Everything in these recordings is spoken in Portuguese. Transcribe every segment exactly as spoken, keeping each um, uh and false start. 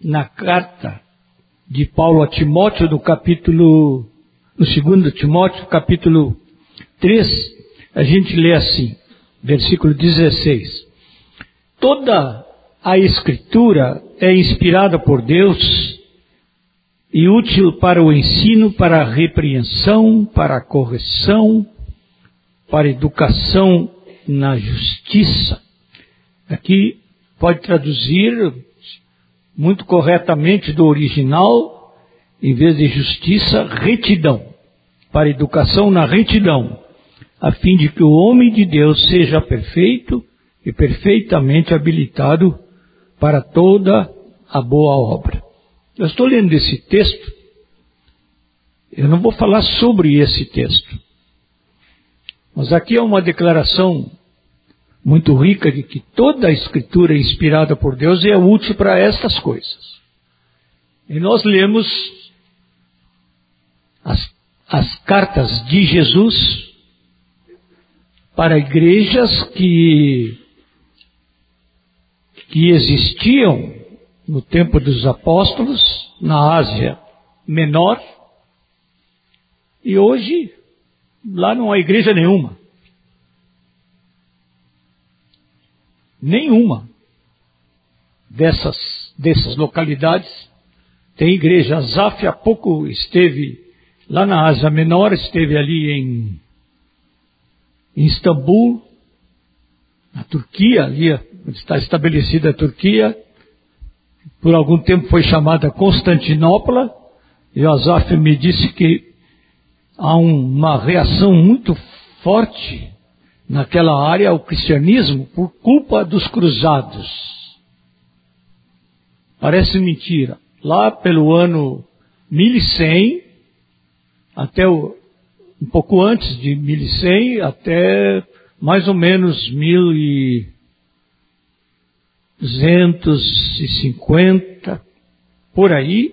na carta de Paulo a Timóteo, no capítulo, no segundo Timóteo, capítulo três, a gente lê assim, versículo dezesseis. Toda a Escritura é inspirada por Deus e útil para o ensino, para a repreensão, para a correção, para a educação na justiça. Aqui pode traduzir muito corretamente do original, em vez de justiça, retidão, para educação na retidão, a fim de que o homem de Deus seja perfeito e perfeitamente habilitado para toda a boa obra. Eu estou lendo esse texto, eu não vou falar sobre esse texto, mas aqui é uma declaração muito rica de que toda a Escritura inspirada por Deus é útil para estas coisas. E nós lemos as, as cartas de Jesus para igrejas que, que existiam no tempo dos apóstolos, na Ásia Menor, e hoje lá não há igreja nenhuma. Nenhuma dessas, dessas localidades tem igreja. Azaf há pouco esteve lá na Ásia Menor, esteve ali em, em Istambul, na Turquia, ali onde está estabelecida a Turquia. Por algum tempo foi chamada Constantinopla, e o Azaf me disse que há um, uma reação muito forte naquela área ao cristianismo por culpa dos cruzados. Parece mentira. Lá pelo ano mil e cem, até o, um pouco antes de mil e cem, até mais ou menos mil e duzentos e cinquenta, por aí,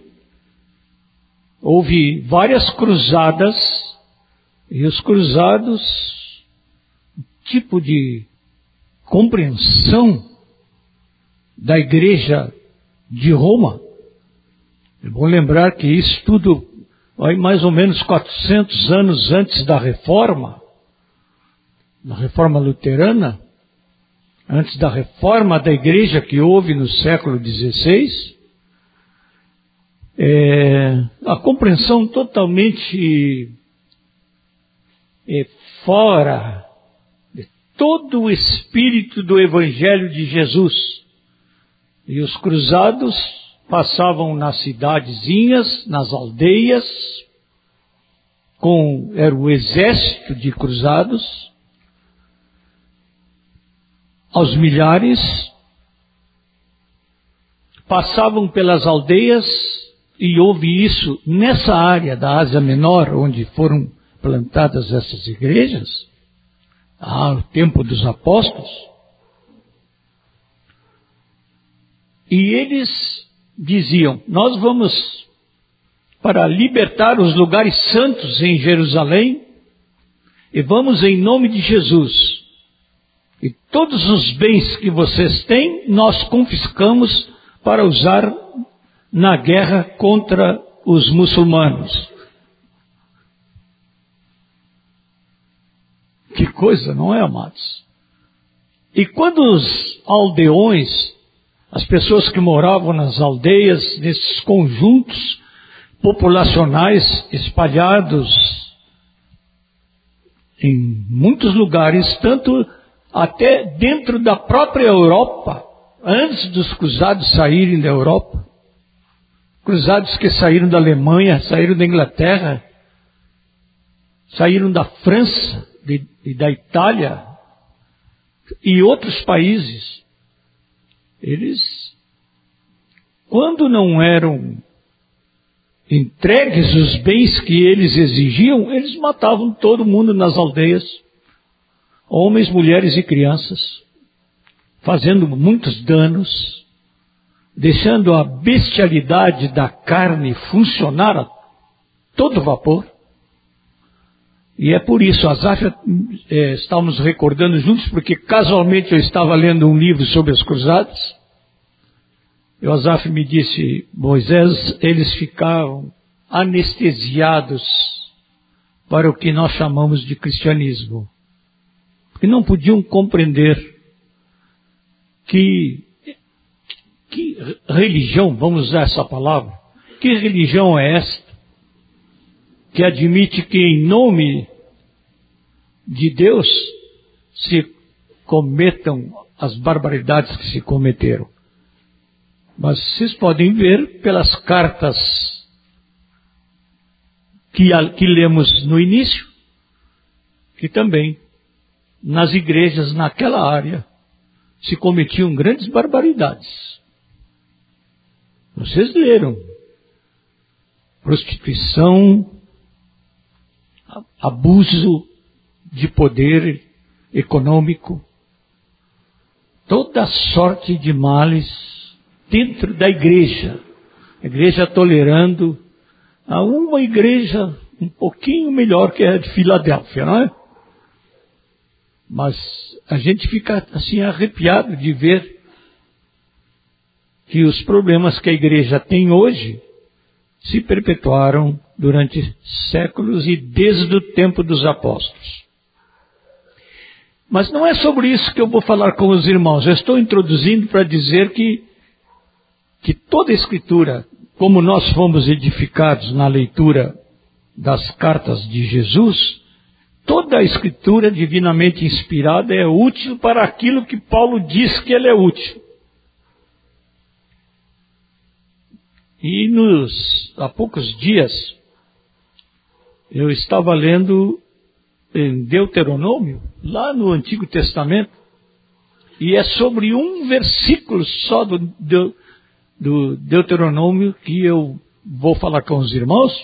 houve várias cruzadas, e os cruzados, tipo de compreensão da igreja de Roma. É bom lembrar que isso tudo, aí mais ou menos quatrocentos anos antes da reforma, da reforma luterana, antes da reforma da igreja que houve no século dezesseis, é, a compreensão totalmente é, fora de todo o espírito do Evangelho de Jesus. E os cruzados passavam nas cidadezinhas, nas aldeias, com, era o exército de cruzados, aos milhares, passavam pelas aldeias, e houve isso nessa área da Ásia Menor, onde foram plantadas essas igrejas, ao tempo dos apóstolos, e eles diziam: nós vamos para libertar os lugares santos em Jerusalém, e vamos em nome de Jesus. E todos os bens que vocês têm, nós confiscamos para usar na guerra contra os muçulmanos. Que coisa, não é, amados? E quando os aldeões, as pessoas que moravam nas aldeias, nesses conjuntos populacionais espalhados em muitos lugares, tanto até dentro da própria Europa, antes dos cruzados saírem da Europa, cruzados que saíram da Alemanha, saíram da Inglaterra, saíram da França e da Itália e outros países, eles, quando não eram entregues os bens que eles exigiam, eles matavam todo mundo nas aldeias, homens, mulheres e crianças, fazendo muitos danos, deixando a bestialidade da carne funcionar a todo vapor. E é por isso, Azaf, é, estávamos recordando juntos, porque casualmente eu estava lendo um livro sobre as cruzadas, E o Asaf me disse, Moisés, eles ficavam anestesiados para o que nós chamamos de cristianismo. Porque não podiam compreender que, que religião, vamos usar essa palavra, que religião é esta que admite que em nome de Deus se cometam as barbaridades que se cometeram. Mas vocês podem ver pelas cartas que, que lemos no início, que também nas igrejas naquela área se cometiam grandes barbaridades. Vocês leram. Prostituição, abuso de poder econômico, toda sorte de males dentro da igreja. A igreja tolerando a uma igreja um pouquinho melhor que a de Filadélfia, não é? Mas a gente fica assim arrepiado de ver que os problemas que a igreja tem hoje se perpetuaram durante séculos e desde o tempo dos apóstolos. Mas não é sobre isso que eu vou falar com os irmãos. Eu estou introduzindo para dizer que, que toda a Escritura, como nós fomos edificados na leitura das cartas de Jesus, toda a Escritura divinamente inspirada é útil para aquilo que Paulo diz que ela é útil. E nos, há poucos dias, eu estava lendo em Deuteronômio, lá no Antigo Testamento, e é sobre um versículo só do, do, do Deuteronômio que eu vou falar com os irmãos,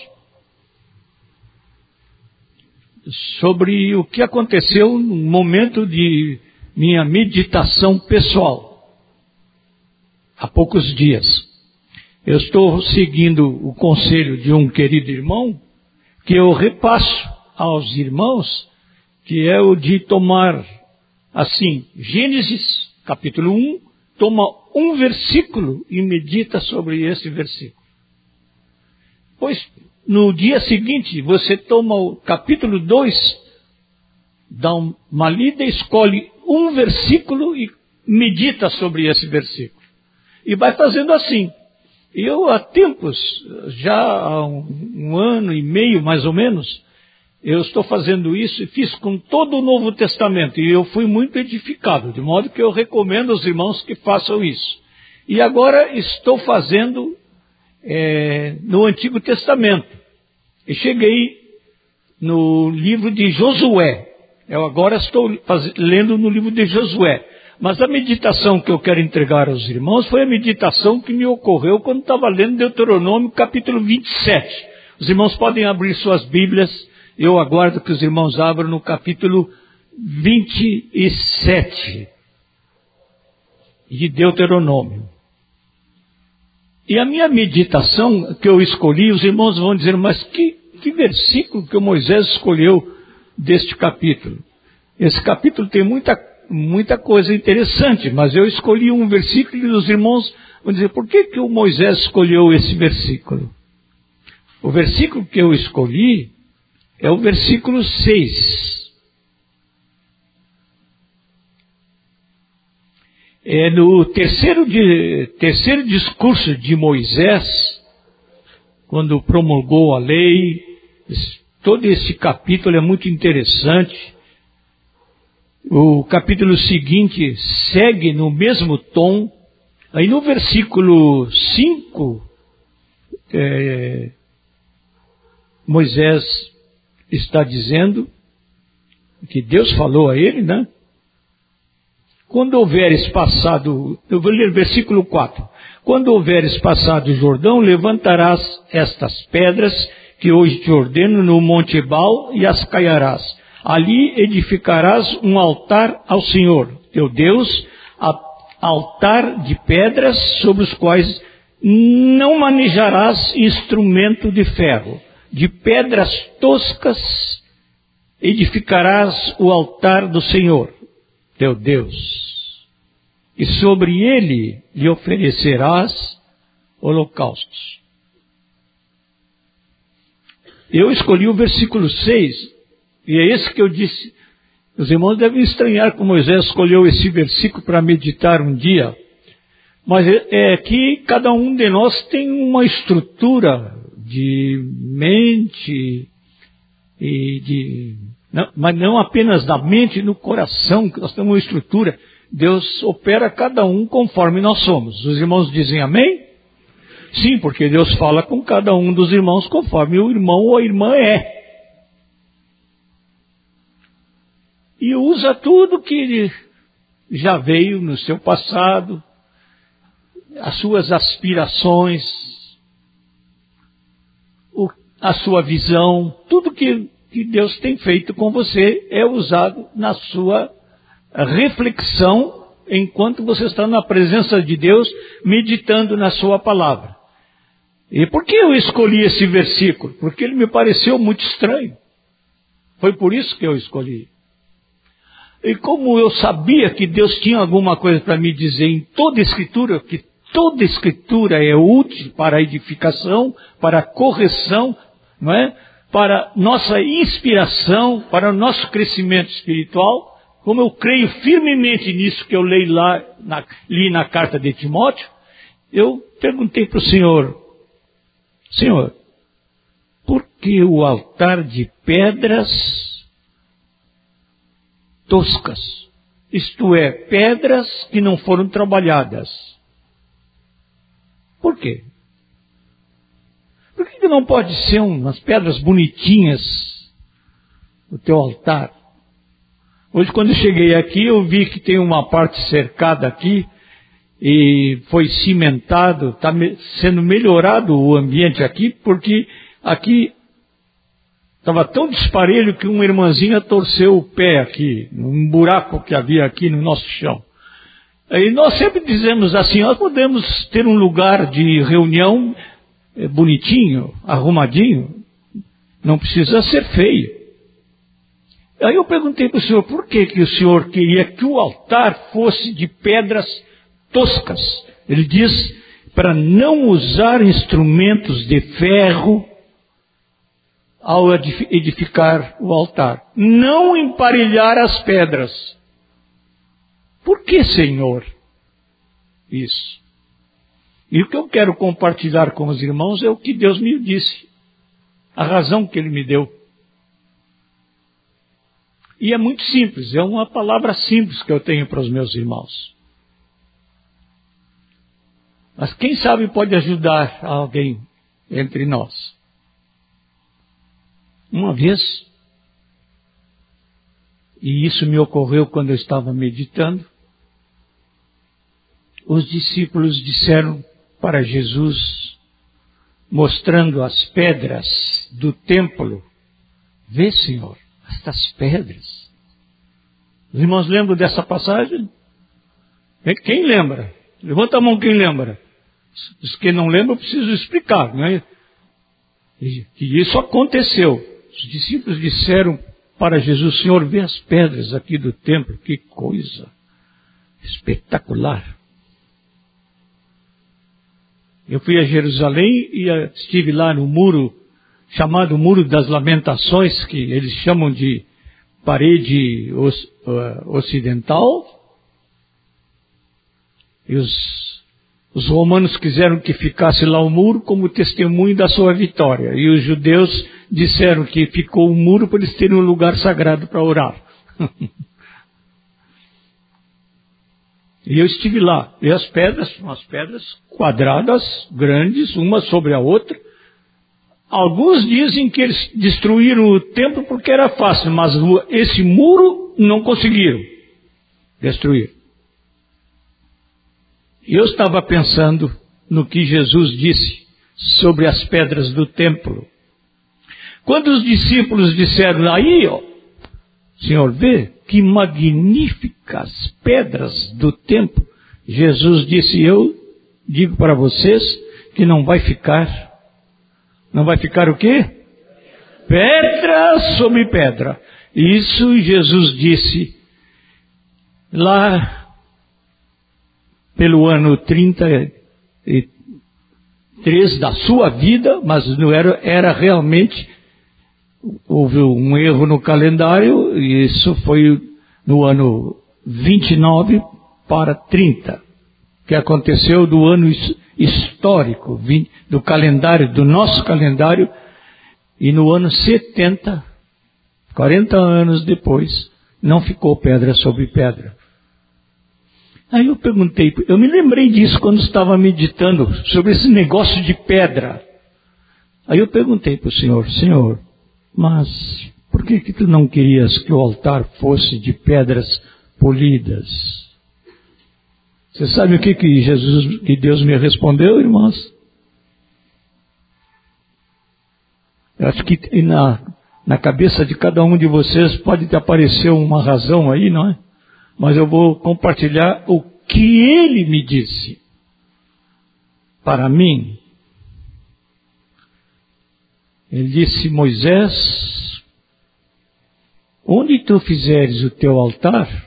sobre o que aconteceu no momento de minha meditação pessoal, há poucos dias. Eu estou seguindo o conselho de um querido irmão, que eu repasso aos irmãos, que é o de tomar, assim, Gênesis, capítulo um, toma um versículo e medita sobre esse versículo. Pois, no dia seguinte, você toma o capítulo dois, dá uma lida, escolhe um versículo e medita sobre esse versículo. E vai fazendo assim. Eu, há tempos, já há um, um ano e meio mais ou menos, eu estou fazendo isso e fiz com todo o Novo Testamento. E eu fui muito edificado, de modo que eu recomendo aos irmãos que façam isso. E agora estou fazendo é, no Antigo Testamento. E cheguei no livro de Josué. Eu agora estou faz, lendo no livro de Josué. Mas a meditação que eu quero entregar aos irmãos foi a meditação que me ocorreu quando estava lendo Deuteronômio capítulo vinte e sete. Os irmãos podem abrir suas Bíblias, eu aguardo que os irmãos abram no capítulo vinte e sete de Deuteronômio. E a minha meditação que eu escolhi, os irmãos vão dizer, mas que, que versículo que o Moisés escolheu deste capítulo? Esse capítulo tem muita Muita coisa interessante, mas eu escolhi um versículo e os irmãos vão dizer, por que que o Moisés escolheu esse versículo? O versículo que eu escolhi é o versículo seis. É no terceiro, de, terceiro discurso de Moisés, quando promulgou a lei, todo esse capítulo é muito interessante. O capítulo seguinte segue no mesmo tom. Aí no versículo cinco, é, Moisés está dizendo que Deus falou a ele, né? Quando houveres passado, eu vou ler versículo quatro. Quando houveres passado o Jordão, levantarás estas pedras que hoje te ordeno no Monte Ebal e as caiarás. Ali edificarás um altar ao Senhor, teu Deus, altar de pedras sobre os quais não manejarás instrumento de ferro. De pedras toscas edificarás o altar do Senhor, teu Deus. E sobre ele lhe oferecerás holocaustos. Eu escolhi o versículo seis, e é esse que eu disse. Os irmãos devem estranhar que Moisés escolheu esse versículo para meditar um dia. Mas é, é que cada um de nós tem uma estrutura de mente, e de, não, mas não apenas da mente e no coração, que nós temos uma estrutura. Deus opera cada um conforme nós somos. Os irmãos dizem amém? Sim, porque Deus fala com cada um dos irmãos conforme o irmão ou a irmã é. E usa tudo que já veio no seu passado, as suas aspirações, o, a sua visão, tudo que, que Deus tem feito com você é usado na sua reflexão enquanto você está na presença de Deus, meditando na sua palavra. E por que eu escolhi esse versículo? Porque ele me pareceu muito estranho. Foi por isso que eu escolhi. E como eu sabia que Deus tinha alguma coisa para me dizer em toda a Escritura, que toda a Escritura é útil para a edificação, para a correção, não é? Para nossa inspiração, para o nosso crescimento espiritual, como eu creio firmemente nisso que eu leio lá, na, li na carta de Timóteo, eu perguntei para o Senhor, Senhor, por que o altar de pedras toscas, isto é, pedras que não foram trabalhadas? Por quê? Por que não pode ser umas pedras bonitinhas o teu altar? Hoje, quando eu cheguei aqui, eu vi que tem uma parte cercada aqui e foi cimentado, está sendo melhorado o ambiente aqui, porque aqui estava tão disparelho que uma irmãzinha torceu o pé aqui, num buraco que havia aqui no nosso chão. E nós sempre dizemos assim, nós podemos ter um lugar de reunião é, bonitinho, arrumadinho, não precisa ser feio. Aí eu perguntei para o Senhor, por que, que o Senhor queria que o altar fosse de pedras toscas? Ele diz, para não usar instrumentos de ferro ao edificar o altar. Não emparelhar as pedras. Por que, Senhor? Isso. E o que eu quero compartilhar com os irmãos é o que Deus me disse. A razão que Ele me deu. E é muito simples, é uma palavra simples que eu tenho para os meus irmãos. Mas quem sabe pode ajudar alguém entre nós. Uma vez, e isso me ocorreu quando eu estava meditando, os discípulos disseram para Jesus, mostrando as pedras do templo, vê, Senhor, estas pedras. Os irmãos lembram dessa passagem? Quem lembra? Levanta a mão quem lembra. Os que não lembram, eu preciso explicar, não é? E isso aconteceu. Os discípulos disseram para Jesus, Senhor, vê as pedras aqui do templo, que coisa espetacular. Eu fui a Jerusalém e estive lá no muro, chamado Muro das Lamentações, que eles chamam de parede ocidental. E os, os romanos quiseram que ficasse lá o muro como testemunho da sua vitória. E os judeus disseram que ficou o muro para eles terem um lugar sagrado para orar. E eu estive lá. E as pedras, umas pedras quadradas, grandes, uma sobre a outra. Alguns dizem que eles destruíram o templo porque era fácil, mas esse muro não conseguiram destruir. Eu estava pensando no que Jesus disse sobre as pedras do templo. Quando os discípulos disseram, aí, ó, Senhor, vê que magníficas pedras do templo. Jesus disse, eu digo para vocês que não vai ficar. Não vai ficar o quê? Pedra sobre pedra. Isso Jesus disse lá pelo ano trinta e três da sua vida, mas não era, era realmente, houve um erro no calendário, e isso foi no ano vinte e nove para trinta, que aconteceu do ano histórico, do calendário, do nosso calendário, e no ano setenta, quarenta anos depois, não ficou pedra sobre pedra. Aí eu perguntei, eu me lembrei disso quando estava meditando sobre esse negócio de pedra. Aí eu perguntei para o Senhor, Senhor, mas por que que tu não querias que o altar fosse de pedras polidas? Você sabe o que que Jesus, que Deus me respondeu, irmãos? Eu acho que na, na cabeça de cada um de vocês pode aparecer uma razão aí, não é? Mas eu vou compartilhar o que ele me disse. Para mim, ele disse, Moisés, onde tu fizeres o teu altar,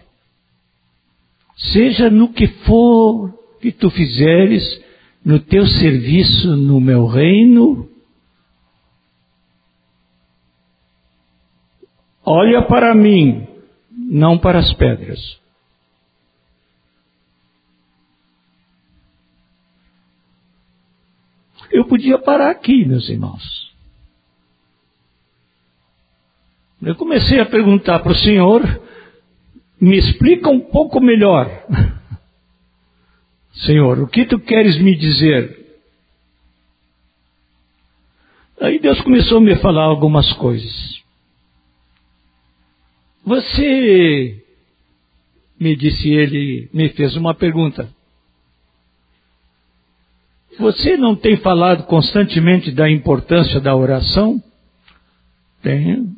seja no que for que tu fizeres, no teu serviço no meu reino, olha para mim, não para as pedras. Eu podia parar aqui, meus irmãos. Eu comecei a perguntar para o Senhor, me explica um pouco melhor. Senhor, o que tu queres me dizer? Aí Deus começou a me falar algumas coisas. Você, me disse ele, me fez uma pergunta. Você não tem falado constantemente da importância da oração? Tenho.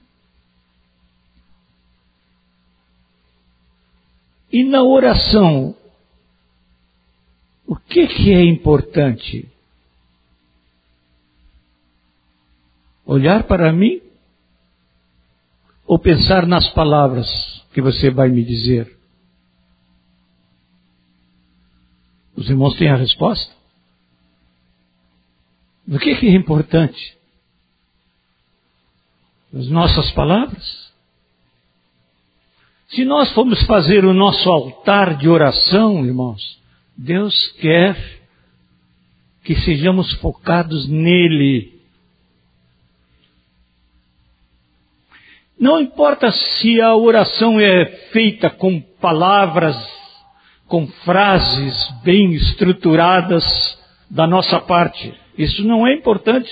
E na oração, o que que é importante? Olhar para mim? Ou pensar nas palavras que você vai me dizer? Os irmãos têm a resposta? O que que é importante? As nossas palavras? Se nós formos fazer o nosso altar de oração, irmãos, Deus quer que sejamos focados nele. Não importa se a oração é feita com palavras, com frases bem estruturadas da nossa parte. Isso não é importante.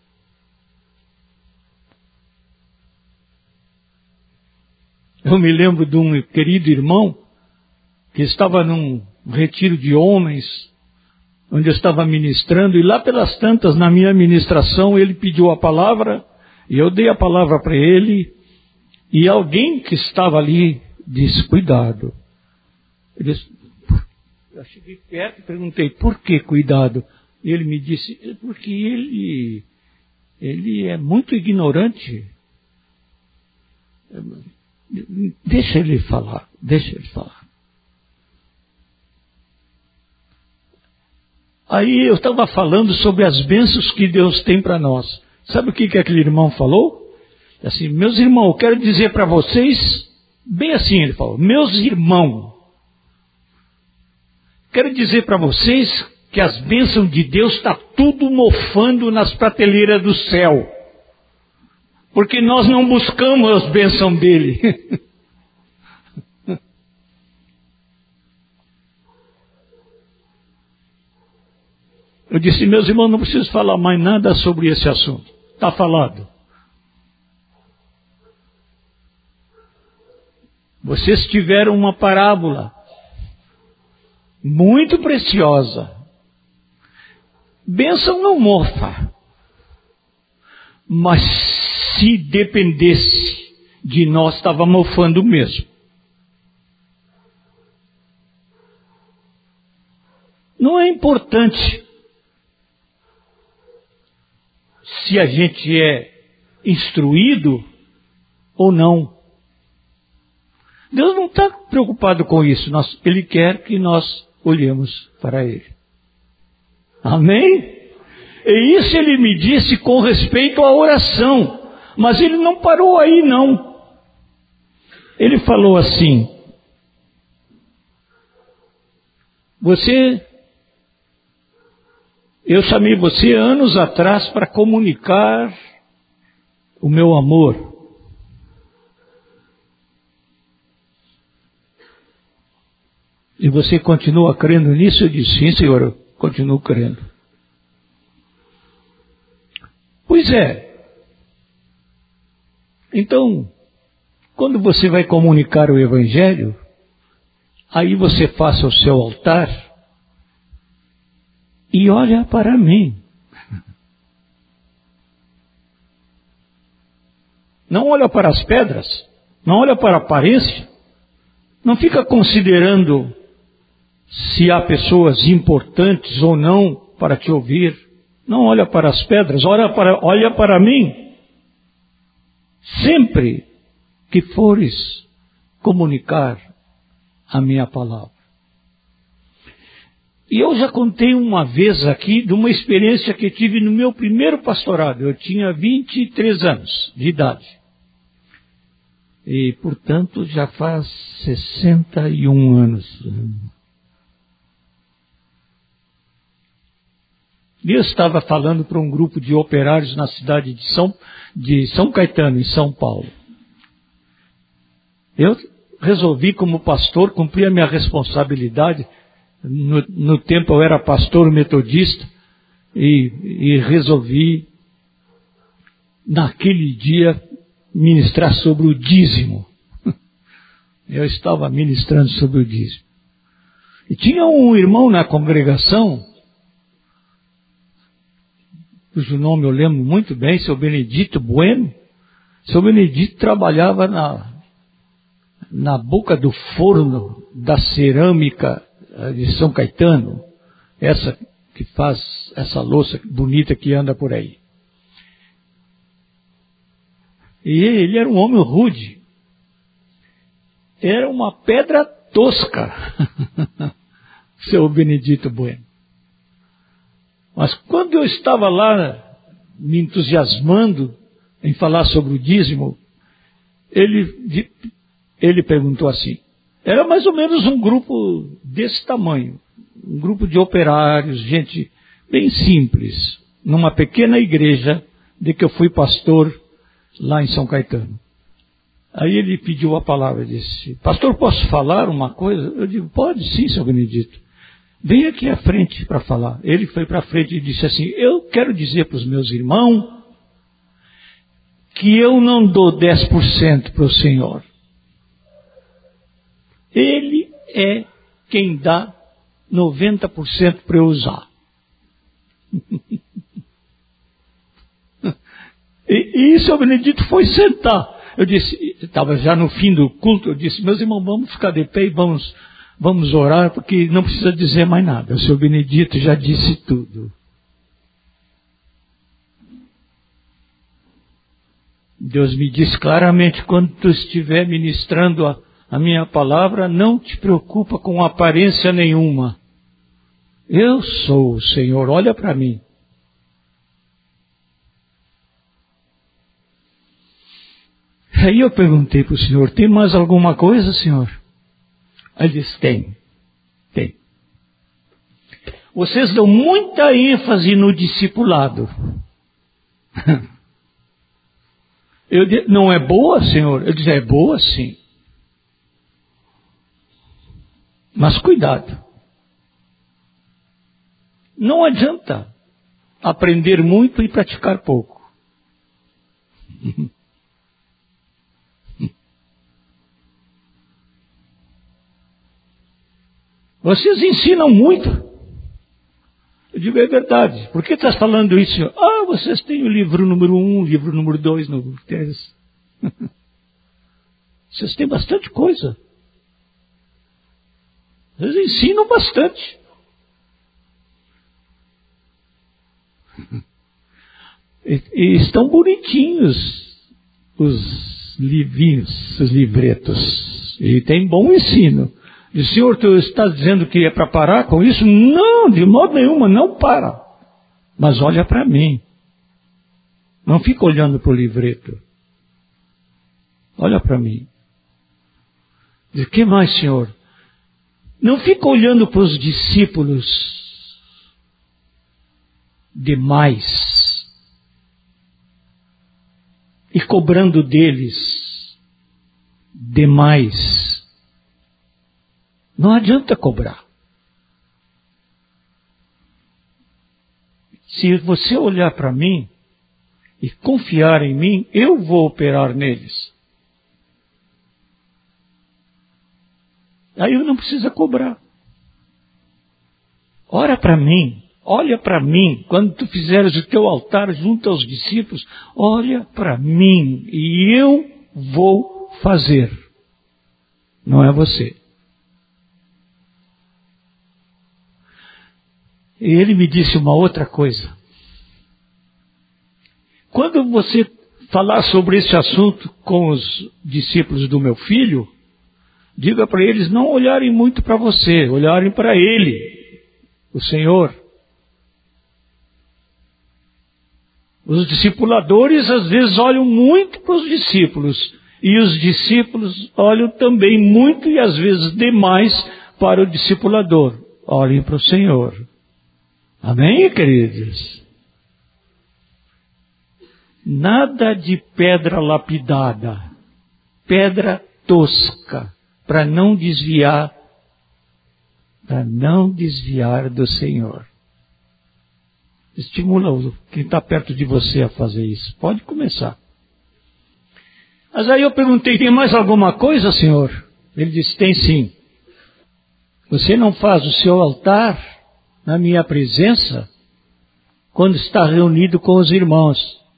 Eu me lembro de um querido irmão que estava num retiro de homens, onde eu estava ministrando, e lá pelas tantas, na minha ministração, ele pediu a palavra, e eu dei a palavra para ele, e alguém que estava ali disse, cuidado. Ele disse, eu cheguei perto e perguntei, por que cuidado? E ele me disse, porque ele, ele é muito ignorante. Deixa ele falar, deixa ele falar. Aí eu estava falando sobre as bênçãos que Deus tem para nós. Sabe o que, que aquele irmão falou? Assim, meus irmãos, eu quero dizer para vocês, bem assim ele falou, meus irmãos, quero dizer para vocês que as bênçãos de Deus está tudo mofando nas prateleiras do céu. Porque nós não buscamos as bênçãos dele. Eu disse, meus irmãos, não preciso falar mais nada sobre esse assunto. Está falado. Vocês tiveram uma parábola muito preciosa. Bênção não mofa. Mas se dependesse de nós, estava mofando mesmo. Não é importante se a gente é instruído ou não. Deus não está preocupado com isso. Nós, Ele quer que nós olhemos para Ele. Amém? E isso ele me disse com respeito à oração. Mas ele não parou aí, não. Ele falou assim: você, eu chamei você anos atrás para comunicar o meu amor. E você continua crendo nisso? Eu disse: sim, Senhor, eu continuo crendo. Pois é. Então, quando você vai comunicar o Evangelho, aí você faça o seu altar e olha para mim. Não olha para as pedras, não olha para a aparência, não fica considerando se há pessoas importantes ou não para te ouvir. Não olha para as pedras, olha para, olha para mim. Sempre que fores comunicar a minha palavra. E eu já contei uma vez aqui de uma experiência que tive no meu primeiro pastorado. Eu tinha vinte e três anos de idade. E, portanto, já faz sessenta e um anos. Eu estava falando para um grupo de operários na cidade de São, de São Caetano, em São Paulo. Eu resolvi, como pastor, cumprir a minha responsabilidade. No, no tempo eu era pastor metodista e, e resolvi, naquele dia, ministrar sobre o dízimo. Eu estava ministrando sobre o dízimo. E tinha um irmão na congregação, cujo nome eu lembro muito bem, seu Benedito Bueno. Seu Benedito trabalhava na, na boca do forno da cerâmica de São Caetano, essa que faz essa louça bonita que anda por aí. E ele era um homem rude. Era uma pedra tosca, seu Benedito Bueno. Mas quando eu estava lá me entusiasmando em falar sobre o dízimo, ele, ele perguntou assim, era mais ou menos um grupo desse tamanho, um grupo de operários, gente bem simples, numa pequena igreja de que eu fui pastor lá em São Caetano. Aí ele pediu a palavra, disse, pastor, posso falar uma coisa? Eu digo, pode sim, seu Benedito. Vem aqui à frente para falar. Ele foi para frente e disse assim, eu quero dizer para os meus irmãos que eu não dou dez por cento para o Senhor. Ele é quem dá noventa por cento para eu usar. E, e seu Benedito foi sentar. Eu disse, estava já no fim do culto, eu disse, meus irmãos, vamos ficar de pé e vamos, vamos orar, porque não precisa dizer mais nada. O seu Benedito já disse tudo. Deus me disse claramente, quando tu estiver ministrando a, a minha palavra, não te preocupa com aparência nenhuma. Eu sou o Senhor, olha para mim. Aí eu perguntei para o Senhor, tem mais alguma coisa, Senhor? Aí ele disse, tem, tem. Vocês dão muita ênfase no discipulado. Eu disse, não é boa, Senhor? Eu disse, é boa sim. Mas cuidado. Não adianta aprender muito e praticar pouco. Vocês ensinam muito. Eu digo, é verdade. Por que estás falando isso, Senhor? Ah, vocês têm o livro número um, livro número dois, número três. Vocês têm bastante coisa. Vocês ensinam bastante. E, e estão bonitinhos os livrinhos, os livretos. E tem bom ensino. E, Senhor, tu estás dizendo que é para parar com isso? Não, de modo nenhum, não para. Mas olha para mim. Não fica olhando para o livreto. Olha para mim. Diz, o que mais, Senhor? Não fica olhando para os discípulos demais e cobrando deles demais. Não adianta cobrar. Se você olhar para mim e confiar em mim, eu vou operar neles. Aí eu não preciso cobrar. Ora para mim, olha para mim. Quando tu fizeres o teu altar junto aos discípulos, olha para mim e eu vou fazer. Não é você. E ele me disse uma outra coisa. Quando você falar sobre esse assunto com os discípulos do meu filho, diga para eles não olharem muito para você, olharem para ele, o Senhor. Os discipuladores às vezes olham muito para os discípulos, e os discípulos olham também muito e às vezes demais para o discipulador. Olhem para o Senhor. Amém, queridos? Nada de pedra lapidada, pedra tosca, para não desviar, para não desviar do Senhor. Estimula quem está perto de você a fazer isso. Pode começar. Mas aí eu perguntei, tem mais alguma coisa, Senhor? Ele disse, tem sim. Você não faz o seu altar na minha presença quando está reunido com os irmãos.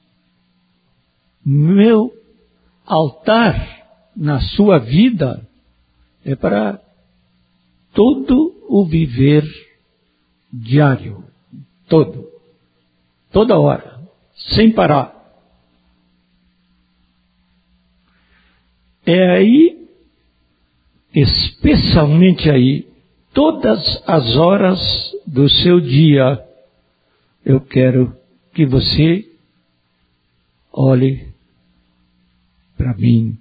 Meu altar na sua vida é para todo o viver diário. Todo. Toda hora. Sem parar. É aí, especialmente aí, todas as horas do seu dia, eu quero que você olhe para mim.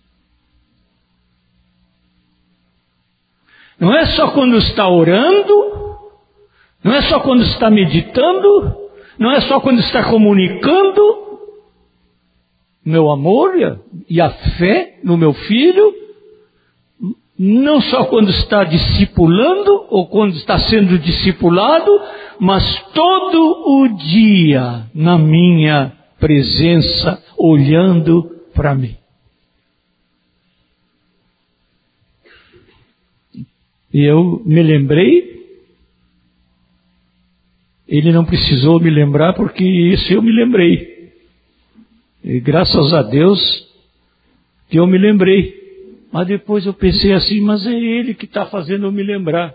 Não é só quando está orando, não é só quando está meditando, não é só quando está comunicando meu amor e a fé no meu filho, não só quando está discipulando ou quando está sendo discipulado, mas todo o dia na minha presença, olhando para mim. E eu me lembrei, ele não precisou me lembrar porque isso eu me lembrei. E graças a Deus que eu me lembrei. Mas depois eu pensei assim, mas é ele que está fazendo eu me lembrar.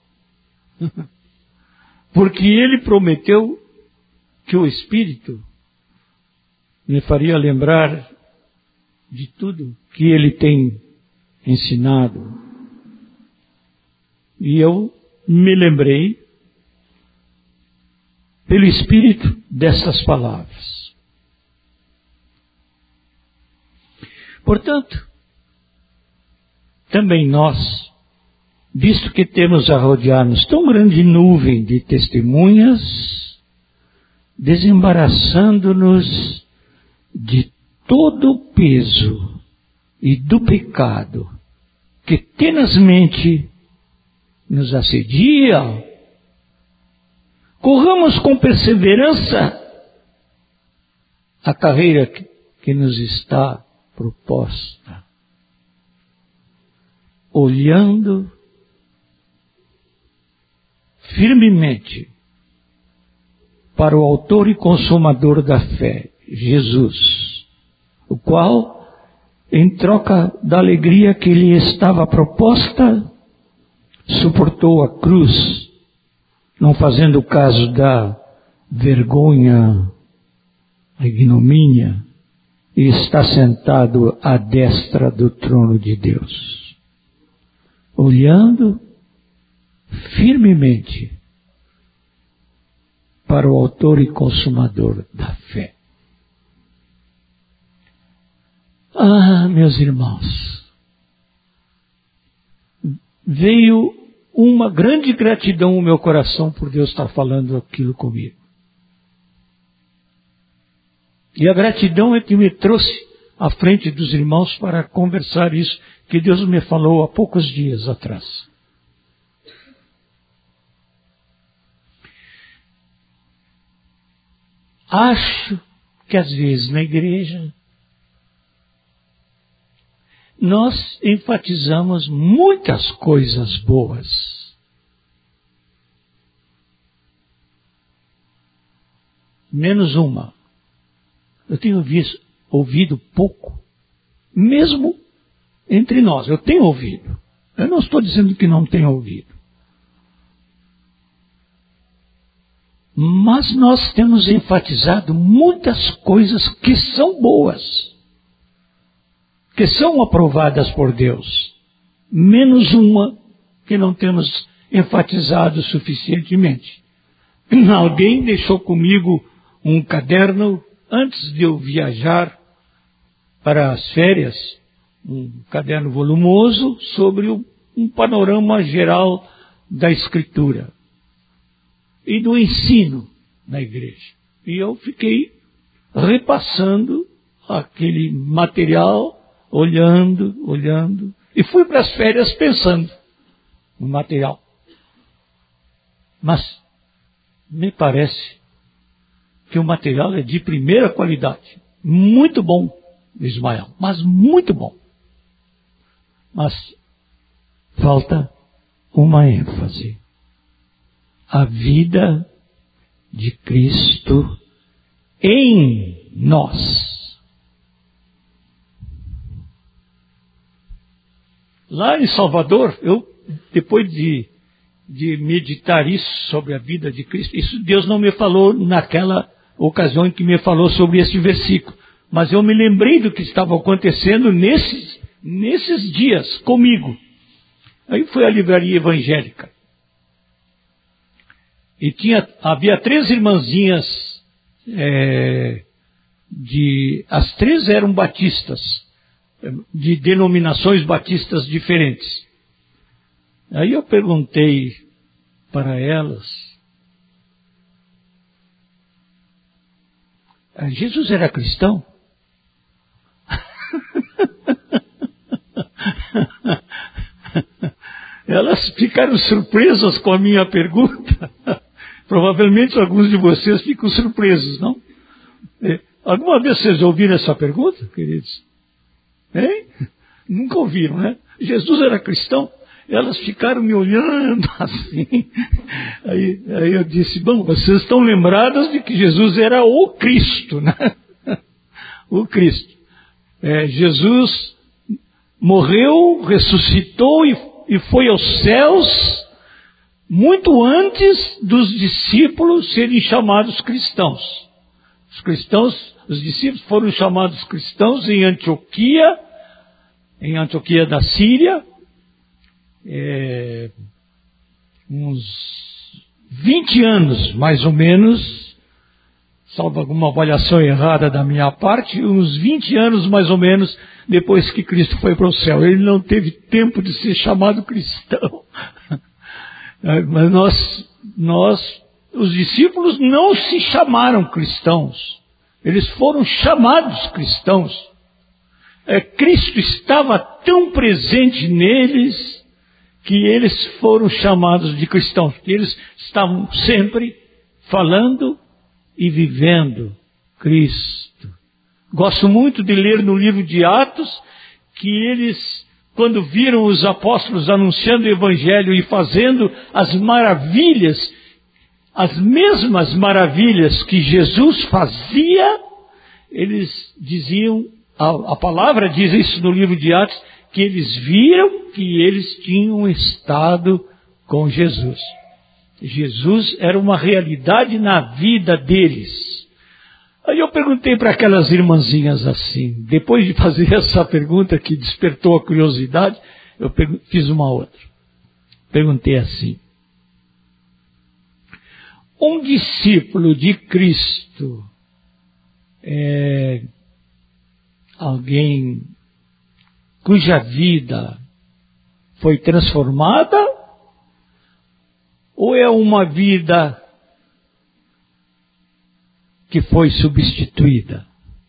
Porque ele prometeu que o Espírito me faria lembrar de tudo que ele tem ensinado. E eu me lembrei, pelo Espírito, dessas palavras. Portanto, também nós, visto que temos a rodear-nos tão grande nuvem de testemunhas, desembaraçando-nos de todo o peso e do pecado que tenazmente nos assedia, corramos com perseverança a carreira que nos está proposta, olhando firmemente para o autor e consumador da fé, Jesus, o qual, em troca da alegria que lhe estava proposta, suportou a cruz, não fazendo caso da vergonha, a ignomínia, e está sentado à destra do trono de Deus, olhando firmemente para o autor e consumador da fé. Ah, meus irmãos, veio uma grande gratidão no meu coração por Deus estar falando aquilo comigo. E a gratidão é que me trouxe à frente dos irmãos para conversar isso que Deus me falou há poucos dias atrás. Acho que às vezes na igreja nós enfatizamos muitas coisas boas. Menos uma. Eu tenho visto, ouvido pouco, mesmo entre nós. Eu tenho ouvido. Eu não estou dizendo que não tenho ouvido. Mas nós temos enfatizado muitas coisas que são boas, que são aprovadas por Deus, menos uma que não temos enfatizado suficientemente. Alguém deixou comigo um caderno antes de eu viajar para as férias, um caderno volumoso sobre um panorama geral da Escritura e do ensino na igreja. E eu fiquei repassando aquele material, olhando, olhando, e fui para as férias pensando no material. Mas me parece que o material é de primeira qualidade. Muito bom, Ismael, mas muito bom. Mas falta uma ênfase. A vida de Cristo em nós. Lá em Salvador, eu, depois de, de meditar isso sobre a vida de Cristo, isso Deus não me falou naquela ocasião em que me falou sobre esse versículo, mas eu me lembrei do que estava acontecendo nesses, nesses dias comigo. Aí fui à livraria evangélica. E tinha, havia três irmãzinhas, é, de, as três eram batistas, de denominações batistas diferentes. Aí eu perguntei para elas, Jesus era cristão? Elas ficaram surpresas com a minha pergunta. Provavelmente alguns de vocês ficam surpresos, não? É, alguma vez vocês ouviram essa pergunta, queridos? Hein? Nunca ouviram, né? Jesus era cristão? Elas ficaram me olhando assim. Aí, aí eu disse, bom, vocês estão lembradas de que Jesus era o Cristo, né? O Cristo. É, Jesus morreu, ressuscitou e, e foi aos céus muito antes dos discípulos serem chamados cristãos. Os cristãos, os discípulos foram chamados cristãos em Antioquia, em Antioquia da Síria, é, uns vinte anos, mais ou menos, salvo alguma avaliação errada da minha parte, uns vinte anos mais ou menos depois que Cristo foi para o céu. Ele não teve tempo de ser chamado cristão. Mas nós, nós, os discípulos não se chamaram cristãos. Eles foram chamados cristãos. É, Cristo estava tão presente neles que eles foram chamados de cristãos. Eles estavam sempre falando e vivendo Cristo. Gosto muito de ler no livro de Atos que eles, quando viram os apóstolos anunciando o Evangelho e fazendo as maravilhas, as mesmas maravilhas que Jesus fazia, eles diziam, a, a palavra diz isso no livro de Atos, que eles viram que eles tinham estado com Jesus. Jesus era uma realidade na vida deles. Aí eu perguntei para aquelas irmãzinhas assim, depois de fazer essa pergunta que despertou a curiosidade, eu fiz uma outra. Perguntei assim, Um discípulo de Cristo é alguém cuja vida foi transformada, ou é uma vida que foi substituída?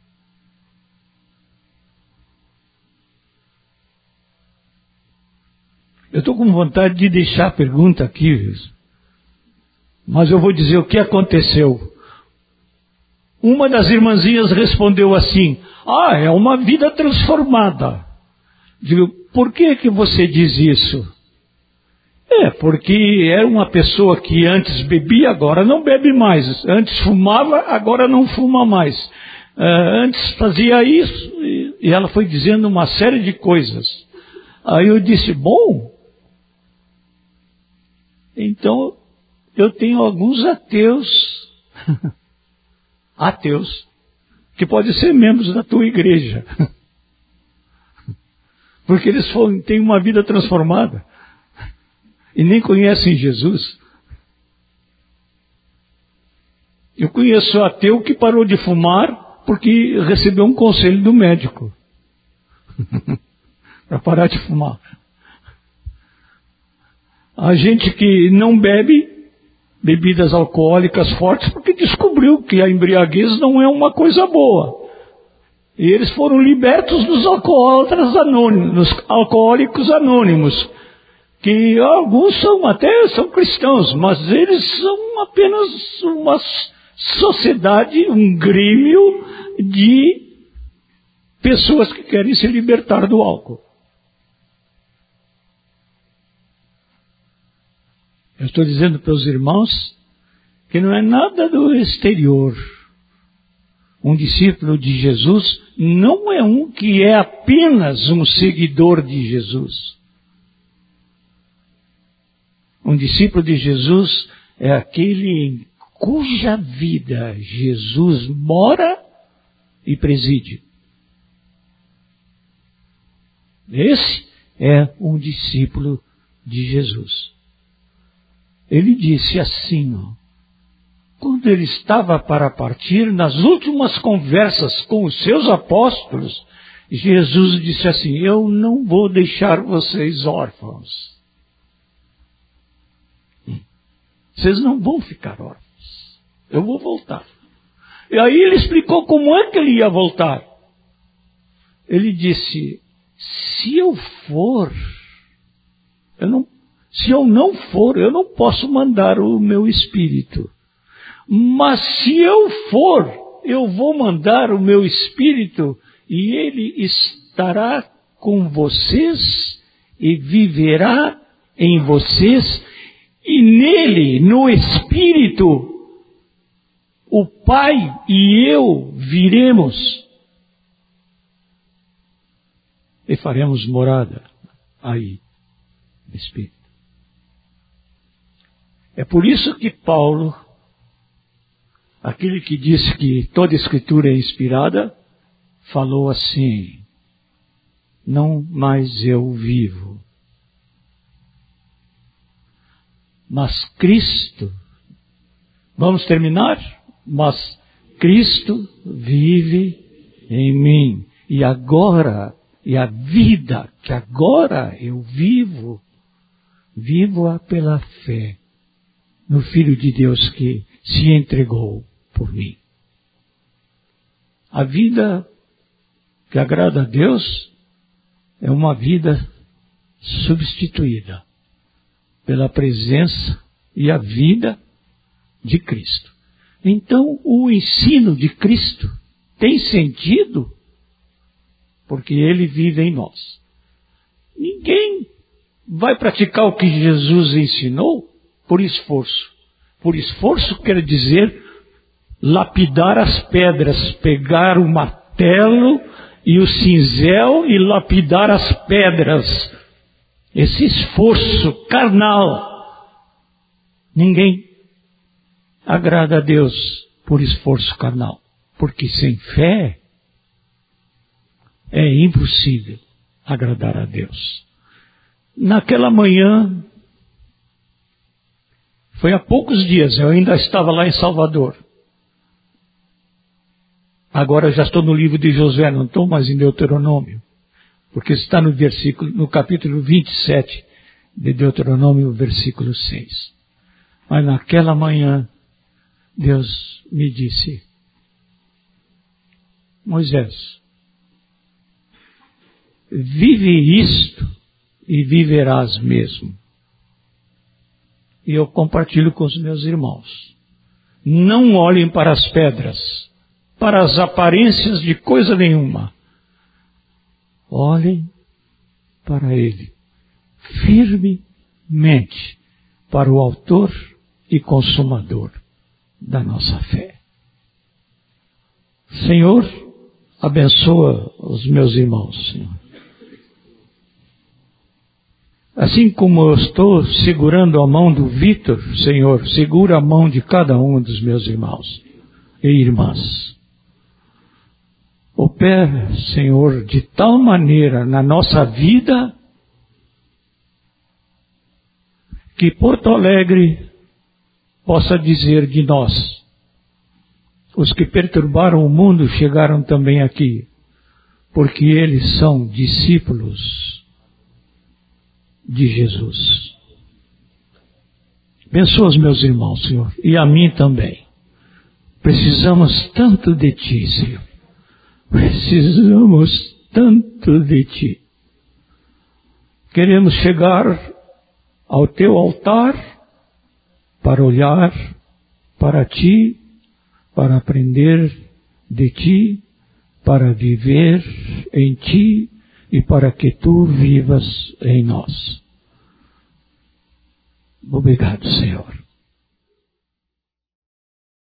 Eu estou com vontade de deixar a pergunta aqui, mas eu vou dizer o que aconteceu. Uma das irmãzinhas respondeu assim: ah, é uma vida transformada. Digo, por que que você diz isso? É, porque era uma pessoa que antes bebia, agora não bebe mais. Antes fumava, agora não fuma mais. Uh, antes fazia isso, e, e ela foi dizendo uma série de coisas. Aí eu disse, bom, então eu tenho alguns ateus, ateus, que podem ser membros da tua igreja. Porque eles foram, têm uma vida transformada e nem conhecem Jesus. Eu conheço ateu que parou de fumar porque recebeu um conselho do médico para parar de fumar. A gente que não bebe bebidas alcoólicas fortes porque descobriu que a embriaguez não é uma coisa boa. E eles foram libertos dos alcoólatras anônimos, dos alcoólicos anônimos, que alguns são até são cristãos, mas eles são apenas uma sociedade, um grêmio de pessoas que querem se libertar do álcool. Eu estou dizendo para os irmãos que não é nada do exterior. Um discípulo de Jesus não é um que é apenas um seguidor de Jesus. Um discípulo de Jesus é aquele em cuja vida Jesus mora e preside. Esse é um discípulo de Jesus. Ele disse assim, ó, quando ele estava para partir, nas últimas conversas com os seus apóstolos, Jesus disse assim, eu não vou deixar vocês órfãos. Vocês não vão ficar órfãos. Eu vou voltar. E aí ele explicou como é que ele ia voltar. Ele disse, se eu for, eu não, se eu não for, eu não posso mandar o meu espírito. Mas se eu for, eu vou mandar o meu espírito e ele estará com vocês e viverá em vocês. E nele, no Espírito, o Pai e eu viremos e faremos morada aí, no Espírito. É por isso que Paulo, aquele que disse que toda Escritura é inspirada, falou assim, não mais eu vivo, mas Cristo, vamos terminar? Mas Cristo vive em mim. E agora, e a vida que agora eu vivo, vivo-a pela fé no Filho de Deus que se entregou por mim. A vida que agrada a Deus é uma vida substituída pela presença e a vida de Cristo. Então, o ensino de Cristo tem sentido porque ele vive em nós. Ninguém vai praticar o que Jesus ensinou por esforço. Por esforço quer dizer lapidar as pedras, pegar o martelo e o cinzel e lapidar as pedras. Esse esforço carnal, ninguém agrada a Deus por esforço carnal, porque sem fé é impossível agradar a Deus. Naquela manhã, Foi há poucos dias, eu ainda estava lá em Salvador. Agora eu já estou no livro de Josué, não estou mais em Deuteronômio. Porque está no versículo, no capítulo vinte e sete de Deuteronômio, versículo seis. Mas naquela manhã, Deus me disse: Moisés, vive isto e viverás mesmo. E eu compartilho com os meus irmãos. Não olhem para as pedras, para as aparências de coisa nenhuma. Olhem para Ele, firmemente, para o autor e consumador da nossa fé. Senhor, abençoa os meus irmãos, Senhor. Assim como eu estou segurando a mão do Vitor, Senhor, segura a mão de cada um dos meus irmãos e irmãs. Opera, Senhor, de tal maneira na nossa vida que Porto Alegre possa dizer de nós: os que perturbaram o mundo chegaram também aqui, porque eles são discípulos de Jesus. Abençoa os meus irmãos, Senhor, e a mim também. Precisamos tanto de Ti, Senhor. Precisamos tanto de Ti. Queremos chegar ao Teu altar para olhar para Ti, para aprender de Ti, para viver em Ti e para que Tu vivas em nós. Obrigado, Senhor.